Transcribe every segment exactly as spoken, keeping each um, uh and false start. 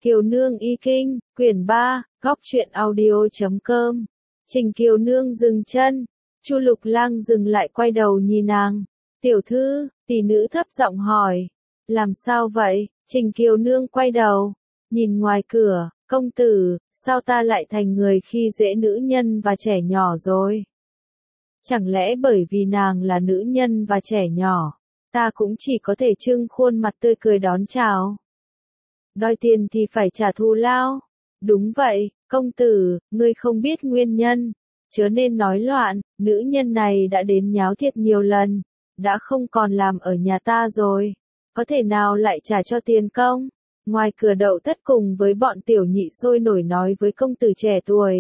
Kiều Nương Y Kinh, quyển ba, góc truyện audio chấm com. Trình Kiều Nương dừng chân, Chu Lục Lang dừng lại quay đầu nhìn nàng. Tiểu thư, tỷ nữ thấp giọng hỏi. Làm sao vậy? Trình Kiều Nương quay đầu, nhìn ngoài cửa, công tử, sao ta lại thành người khi dễ nữ nhân và trẻ nhỏ rồi? Chẳng lẽ bởi vì nàng là nữ nhân và trẻ nhỏ, ta cũng chỉ có thể trưng khuôn mặt tươi cười đón chào? Đòi tiền thì phải trả thù lao. Đúng vậy, công tử, ngươi không biết nguyên nhân, chớ nên nói loạn, nữ nhân này đã đến nháo thiệt nhiều lần, đã không còn làm ở nhà ta rồi, có thể nào lại trả cho tiền công? Ngoài cửa Đậu Tất cùng với bọn tiểu nhị sôi nổi nói với công tử trẻ tuổi.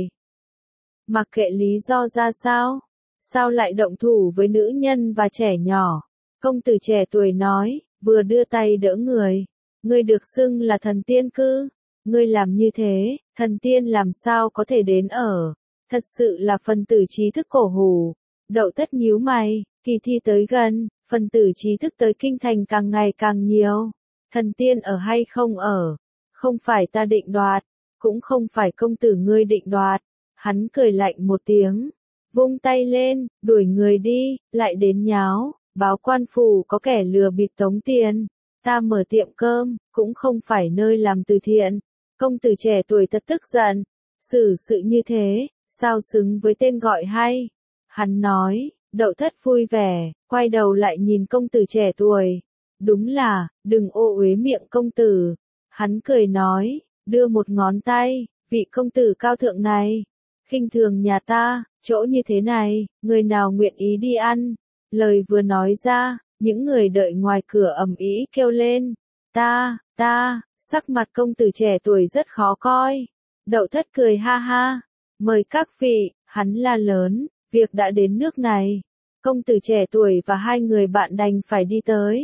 Mặc kệ lý do ra sao, sao lại động thủ với nữ nhân và trẻ nhỏ? Công tử trẻ tuổi nói, vừa đưa tay đỡ người. Ngươi được xưng là thần tiên cư, ngươi làm như thế, thần tiên làm sao có thể đến ở, thật sự là phần tử trí thức cổ hủ. Đậu Tất nhíu mày, kỳ thi tới gần, phần tử trí thức tới kinh thành càng ngày càng nhiều, thần tiên ở hay không ở, không phải ta định đoạt, cũng không phải công tử ngươi định đoạt. Hắn cười lạnh một tiếng, vung tay lên, đuổi người đi, lại đến nháo, báo quan phủ có kẻ lừa bịp tống tiền. Ta mở tiệm cơm, cũng không phải nơi làm từ thiện. Công tử trẻ tuổi thật tức giận. Xử sự như thế, sao xứng với tên gọi hay? Hắn nói, Đậu Thất vui vẻ, quay đầu lại nhìn công tử trẻ tuổi. Đúng là, đừng ô uế miệng công tử. Hắn cười nói, đưa một ngón tay, vị công tử cao thượng này. Khinh thường nhà ta, chỗ như thế này, người nào nguyện ý đi ăn? Lời vừa nói ra, những người đợi ngoài cửa ầm ĩ kêu lên. Ta, ta, sắc mặt công tử trẻ tuổi rất khó coi. Đậu Thất cười ha ha. Mời các vị, hắn la lớn, việc đã đến nước này. Công tử trẻ tuổi và hai người bạn đành phải đi tới.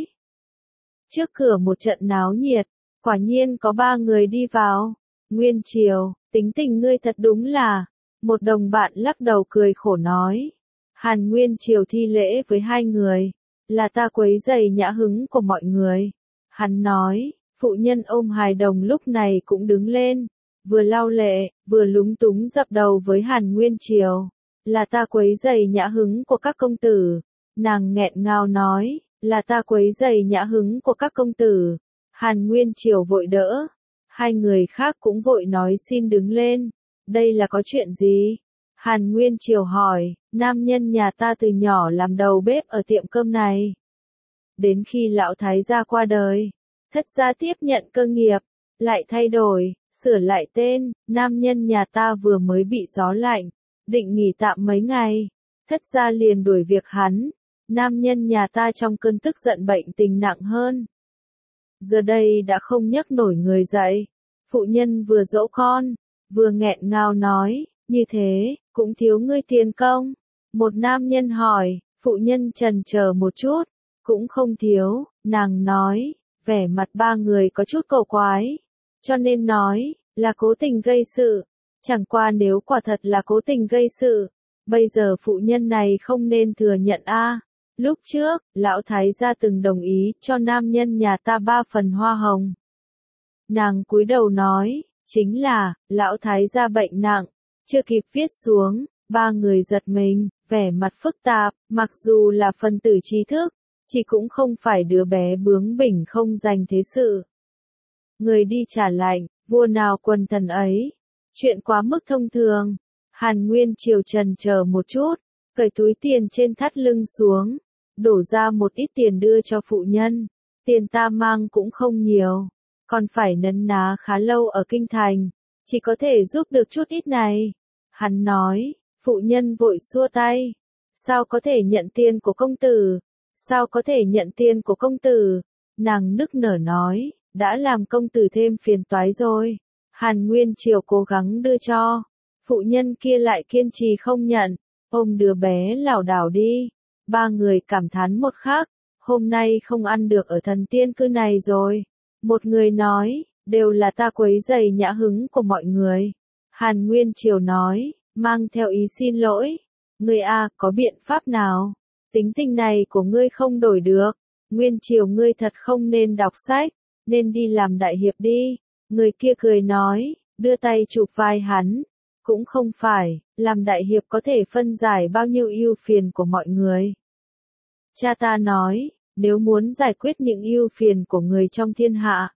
Trước cửa một trận náo nhiệt, quả nhiên có ba người đi vào. Nguyên Triều, tính tình ngươi thật đúng là. Một đồng bạn lắc đầu cười khổ nói. Hàn Nguyên Triều thi lễ với hai người. Là ta quấy rầy nhã hứng của mọi người. Hắn nói, phụ nhân ôm hài đồng lúc này cũng đứng lên, vừa lau lệ, vừa lúng túng dập đầu với Hàn Nguyên Triều. Là ta quấy rầy nhã hứng của các công tử. Nàng nghẹn ngào nói, là ta quấy rầy nhã hứng của các công tử. Hàn Nguyên Triều vội đỡ. Hai người khác cũng vội nói xin đứng lên. Đây là có chuyện gì? Hàn Nguyên Triều hỏi, nam nhân nhà ta từ nhỏ làm đầu bếp ở tiệm cơm này. Đến khi lão thái gia qua đời, thất gia tiếp nhận cơ nghiệp, lại thay đổi, sửa lại tên, nam nhân nhà ta vừa mới bị gió lạnh, định nghỉ tạm mấy ngày, thất gia liền đuổi việc hắn, nam nhân nhà ta trong cơn tức giận bệnh tình nặng hơn. Giờ đây đã không nhấc nổi người dậy, phụ nhân vừa dỗ con, vừa nghẹn ngào nói, như thế, cũng thiếu ngươi tiền công. Một nam nhân hỏi, phụ nhân chần chờ một chút, cũng không thiếu, nàng nói, vẻ mặt ba người có chút cổ quái, cho nên nói, là cố tình gây sự. Chẳng qua nếu quả thật là cố tình gây sự, bây giờ phụ nhân này không nên thừa nhận a. Lúc trước, lão thái gia từng đồng ý cho nam nhân nhà ta ba phần hoa hồng. Nàng cúi đầu nói, chính là, lão thái gia bệnh nặng, chưa kịp viết xuống, ba người giật mình, vẻ mặt phức tạp, mặc dù là phần tử trí thức, chỉ cũng không phải đứa bé bướng bỉnh không dành thế sự. Người đi trả lạnh, vua nào quần thần ấy, chuyện quá mức thông thường. Hàn Nguyên Triều trần chờ một chút, cởi túi tiền trên thắt lưng xuống, đổ ra một ít tiền đưa cho phụ nhân. Tiền ta mang cũng không nhiều, còn phải nấn ná khá lâu ở kinh thành, chỉ có thể giúp được chút ít này. Hắn nói, phụ nhân vội xua tay. Sao có thể nhận tiền của công tử? Sao có thể nhận tiền của công tử? Nàng nức nở nói, đã làm công tử thêm phiền toái rồi. Hàn Nguyên Triều cố gắng đưa cho. Phụ nhân kia lại kiên trì không nhận, ôm đứa bé lảo đảo đi. Ba người cảm thán một khắc, hôm nay không ăn được ở thần tiên cư này rồi. Một người nói, đều là ta quấy rầy nhã hứng của mọi người. Hàn Nguyên Triều nói, mang theo ý xin lỗi. Ngươi a, có biện pháp nào? Tính tình này của ngươi không đổi được. Nguyên Triều ngươi thật không nên đọc sách, nên đi làm đại hiệp đi. Người kia cười nói, đưa tay chụp vai hắn. Cũng không phải, làm đại hiệp có thể phân giải bao nhiêu ưu phiền của mọi người. Cha ta nói, nếu muốn giải quyết những ưu phiền của người trong thiên hạ,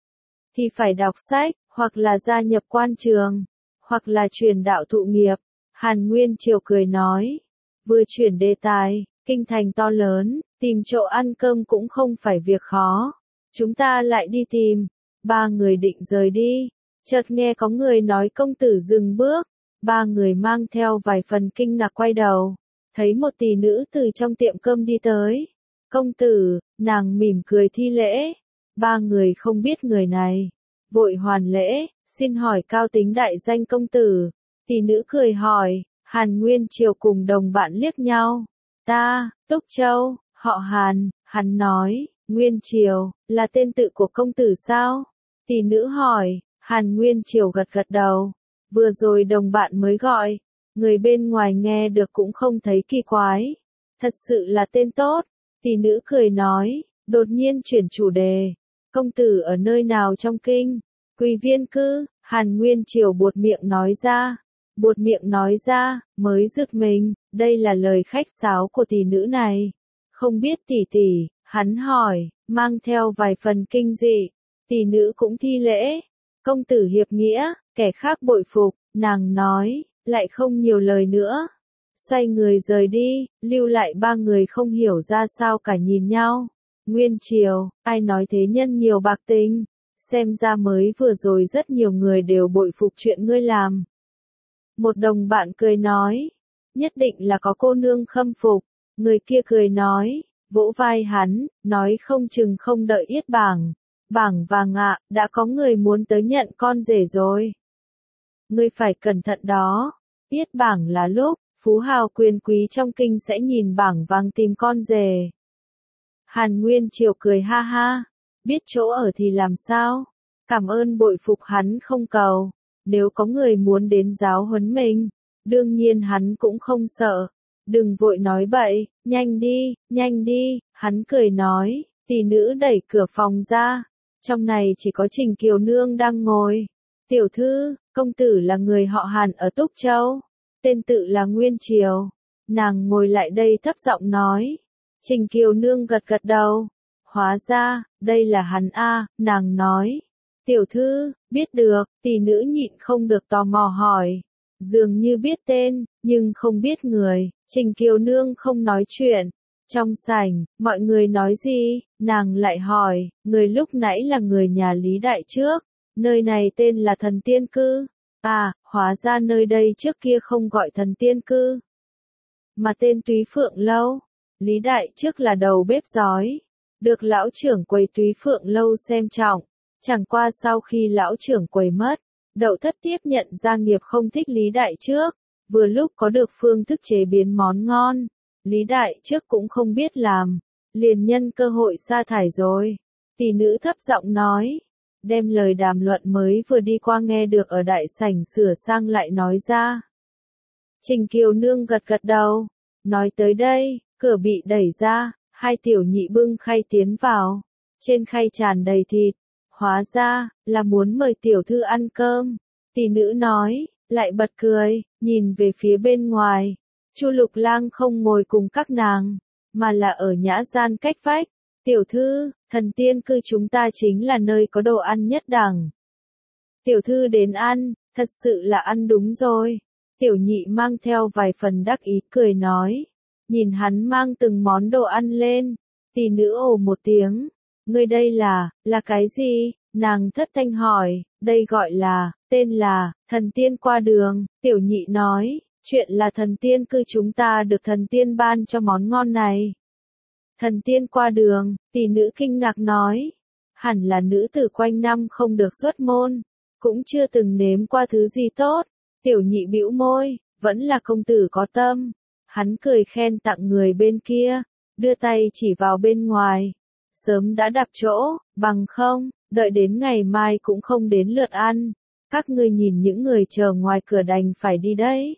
thì phải đọc sách, hoặc là gia nhập quan trường, hoặc là truyền đạo thụ nghiệp. Hàn Nguyên Triều cười nói, vừa chuyển đề tài, kinh thành to lớn, tìm chỗ ăn cơm cũng không phải việc khó. Chúng ta lại đi tìm. Ba người định rời đi, chợt nghe có người nói công tử dừng bước. Ba người mang theo vài phần kinh ngạc quay đầu, thấy một tỷ nữ từ trong tiệm cơm đi tới. Công tử, nàng mỉm cười thi lễ. Ba người không biết người này, vội hoàn lễ, xin hỏi cao tính đại danh công tử. Tỷ nữ cười hỏi, Hàn Nguyên Triều cùng đồng bạn liếc nhau. Ta, Túc Châu, họ Hàn. Hắn nói, Nguyên Triều, là tên tự của công tử sao? Tỷ nữ hỏi, Hàn Nguyên Triều gật gật đầu. Vừa rồi đồng bạn mới gọi, người bên ngoài nghe được cũng không thấy kỳ quái. Thật sự là tên tốt. Tỷ nữ cười nói, đột nhiên chuyển chủ đề. Công tử ở nơi nào trong kinh? Quỳ Viên cư. Hàn Nguyên Triều buột miệng nói ra. Buột miệng nói ra, mới giật mình, đây là lời khách sáo của tỷ nữ này. Không biết tỷ tỷ, hắn hỏi, mang theo vài phần kinh dị. Tỷ nữ cũng thi lễ. Công tử hiệp nghĩa, kẻ khác bội phục, nàng nói, lại không nhiều lời nữa. Xoay người rời đi, lưu lại ba người không hiểu ra sao cả nhìn nhau. Nguyên Triều, ai nói thế nhân nhiều bạc tình? Xem ra mới vừa rồi rất nhiều người đều bội phục chuyện ngươi làm. Một đồng bạn cười nói, nhất định là có cô nương khâm phục. Người kia cười nói, vỗ vai hắn, nói không chừng không đợi yết bảng. Bảng vàng ạ, đã có người muốn tới nhận con rể rồi. Ngươi phải cẩn thận đó. Yết bảng là lúc, phú hào quyền quý trong kinh sẽ nhìn bảng vàng tìm con rể. Hàn Nguyên Triều cười ha ha. Biết chỗ ở thì làm sao? Cảm ơn bội phục hắn không cầu. Nếu có người muốn đến giáo huấn mình, đương nhiên hắn cũng không sợ. Đừng vội nói bậy, nhanh đi, nhanh đi. Hắn cười nói, tỷ nữ đẩy cửa phòng ra. Trong này chỉ có Trình Kiều Nương đang ngồi. Tiểu thư, công tử là người họ Hàn ở Túc Châu. Tên tự là Nguyên Triều. Nàng ngồi lại đây thấp giọng nói. Trình Kiều Nương gật gật đầu. Hóa ra, đây là hắn a, nàng nói. Tiểu thư, biết được, tỷ nữ nhịn không được tò mò hỏi. Dường như biết tên, nhưng không biết người. Trình Kiều Nương không nói chuyện. Trong sảnh, mọi người nói gì, nàng lại hỏi, người lúc nãy là người nhà Lý Đại trước, nơi này tên là Thần Tiên Cư. À, hóa ra nơi đây trước kia không gọi Thần Tiên Cư, mà tên Túy Phượng Lâu. Lý Đại trước là đầu bếp giói, được lão trưởng quầy Túy Phượng Lâu xem trọng. Chẳng qua sau khi lão trưởng quầy mất, Đậu Thất tiếp nhận gia nghiệp không thích Lý Đại trước, vừa lúc có được phương thức chế biến món ngon. Lý Đại trước cũng không biết làm, liền nhân cơ hội sa thải rồi. Tỷ nữ thấp giọng nói, đem lời đàm luận mới vừa đi qua nghe được ở đại sảnh sửa sang lại nói ra. Trình Kiều Nương gật gật đầu, nói tới đây, cửa bị đẩy ra, hai tiểu nhị bưng khay tiến vào, trên khay tràn đầy thịt, hóa ra, là muốn mời tiểu thư ăn cơm. Tỷ nữ nói, lại bật cười, nhìn về phía bên ngoài. Chu Lục Lang không ngồi cùng các nàng, mà là ở nhã gian cách vách. Tiểu thư, Thần Tiên Cư chúng ta chính là nơi có đồ ăn nhất đẳng. Tiểu thư đến ăn, thật sự là ăn đúng rồi. Tiểu nhị mang theo vài phần đắc ý cười nói. Nhìn hắn mang từng món đồ ăn lên. Tỷ nữ ồ một tiếng. Ngươi đây là, là cái gì? Nàng thất thanh hỏi. Đây gọi là, tên là, Thần Tiên qua đường. Tiểu nhị nói. Chuyện là Thần Tiên Cư chúng ta được Thần Tiên ban cho món ngon này. Thần Tiên qua đường, tỷ nữ kinh ngạc nói. Hẳn là nữ tử quanh năm không được xuất môn, cũng chưa từng nếm qua thứ gì tốt. Tiểu nhị bĩu môi, vẫn là công tử có tâm. Hắn cười khen tặng người bên kia, đưa tay chỉ vào bên ngoài. Sớm đã đặt chỗ, bằng không, đợi đến ngày mai cũng không đến lượt ăn. Các ngươi nhìn những người chờ ngoài cửa đành phải đi đấy.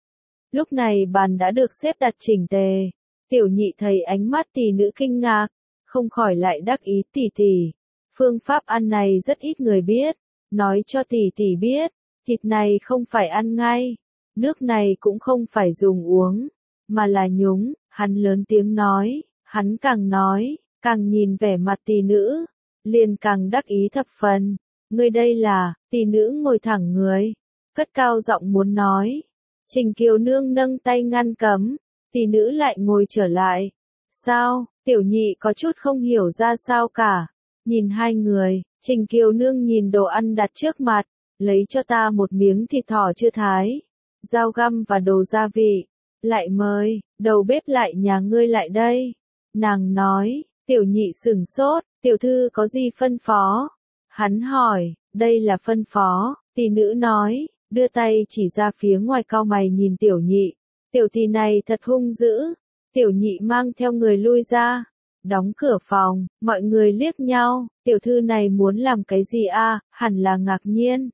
Lúc này bàn đã được xếp đặt chỉnh tề. Tiểu nhị thấy ánh mắt tỷ nữ kinh ngạc, không khỏi lại đắc ý tỷ tỷ. Phương pháp ăn này rất ít người biết, nói cho tỷ tỷ biết, thịt này không phải ăn ngay, nước này cũng không phải dùng uống, mà là nhúng, hắn lớn tiếng nói, hắn càng nói, càng nhìn vẻ mặt tỷ nữ, liền càng đắc ý thập phần, ngươi đây là, tỷ nữ ngồi thẳng người, cất cao giọng muốn nói, Trình Kiều Nương nâng tay ngăn cấm, tỷ nữ lại ngồi trở lại, sao, tiểu nhị có chút không hiểu ra sao cả, nhìn hai người, Trình Kiều Nương nhìn đồ ăn đặt trước mặt, lấy cho ta một miếng thịt thỏ chưa thái, dao găm và đồ gia vị, lại mời, đầu bếp lại nhà ngươi lại đây, nàng nói, tiểu nhị sửng sốt, tiểu thư có gì phân phó, hắn hỏi, đây là phân phó, tỷ nữ nói, đưa tay chỉ ra phía ngoài cau mày nhìn tiểu nhị, tiểu tỷ này thật hung dữ, tiểu nhị mang theo người lui ra, đóng cửa phòng, mọi người liếc nhau, tiểu thư này muốn làm cái gì a? Hẳn là ngạc nhiên.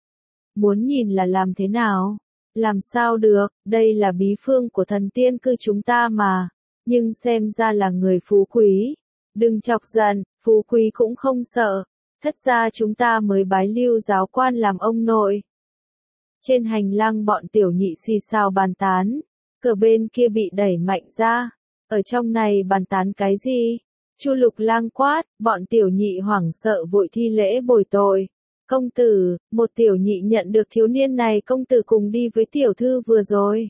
Muốn nhìn là làm thế nào? Làm sao được, đây là bí phương của thần tiên cư chúng ta mà, nhưng xem ra là người phú quý. Đừng chọc giận, phú quý cũng không sợ, thất ra chúng ta mới bái Lưu giáo quan làm ông nội. Trên hành lang bọn tiểu nhị xì xào bàn tán, cửa bên kia bị đẩy mạnh ra, ở trong này bàn tán cái gì? Chu Lục Lang quát, bọn tiểu nhị hoảng sợ vội thi lễ bồi tội. Công tử, một tiểu nhị nhận được thiếu niên này công tử cùng đi với tiểu thư vừa rồi.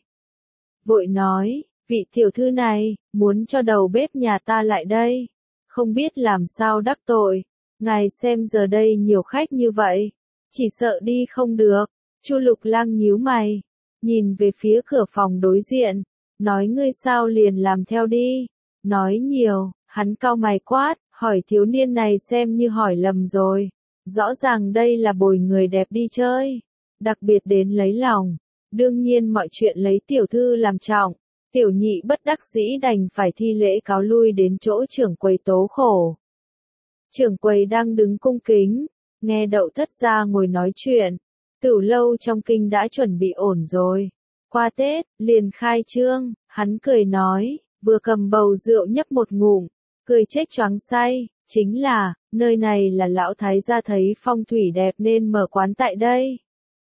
Vội nói, vị tiểu thư này, muốn cho đầu bếp nhà ta lại đây. Không biết làm sao đắc tội, ngài xem giờ đây nhiều khách như vậy, chỉ sợ đi không được. Chu Lục Lang nhíu mày, nhìn về phía cửa phòng đối diện, nói ngươi sao liền làm theo đi. Nói nhiều, hắn cau mày quát, hỏi thiếu niên này xem như hỏi lầm rồi. Rõ ràng đây là bồi người đẹp đi chơi, đặc biệt đến lấy lòng. Đương nhiên mọi chuyện lấy tiểu thư làm trọng, tiểu nhị bất đắc dĩ đành phải thi lễ cáo lui đến chỗ trưởng quầy tố khổ. Trưởng quầy đang đứng cung kính, nghe Đậu Thất gia ngồi nói chuyện, tửu lâu trong kinh đã chuẩn bị ổn rồi. Qua Tết, liền khai trương, hắn cười nói, vừa cầm bầu rượu nhấp một ngụm, cười chết choáng say, chính là, nơi này là lão thái gia thấy phong thủy đẹp nên mở quán tại đây.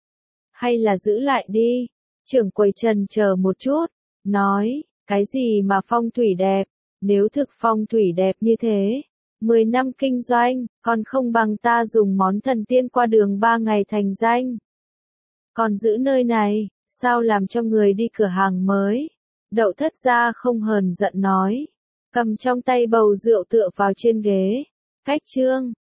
Hay là giữ lại đi, trưởng quầy trần chờ một chút, nói, cái gì mà phong thủy đẹp, nếu thực phong thủy đẹp như thế, mười năm kinh doanh, còn không bằng ta dùng món thần tiên qua đường ba ngày thành danh. Còn giữ nơi này, sao làm cho người đi cửa hàng mới? Đậu Thất gia không hờn giận nói, cầm trong tay bầu rượu tựa vào trên ghế, cách trương,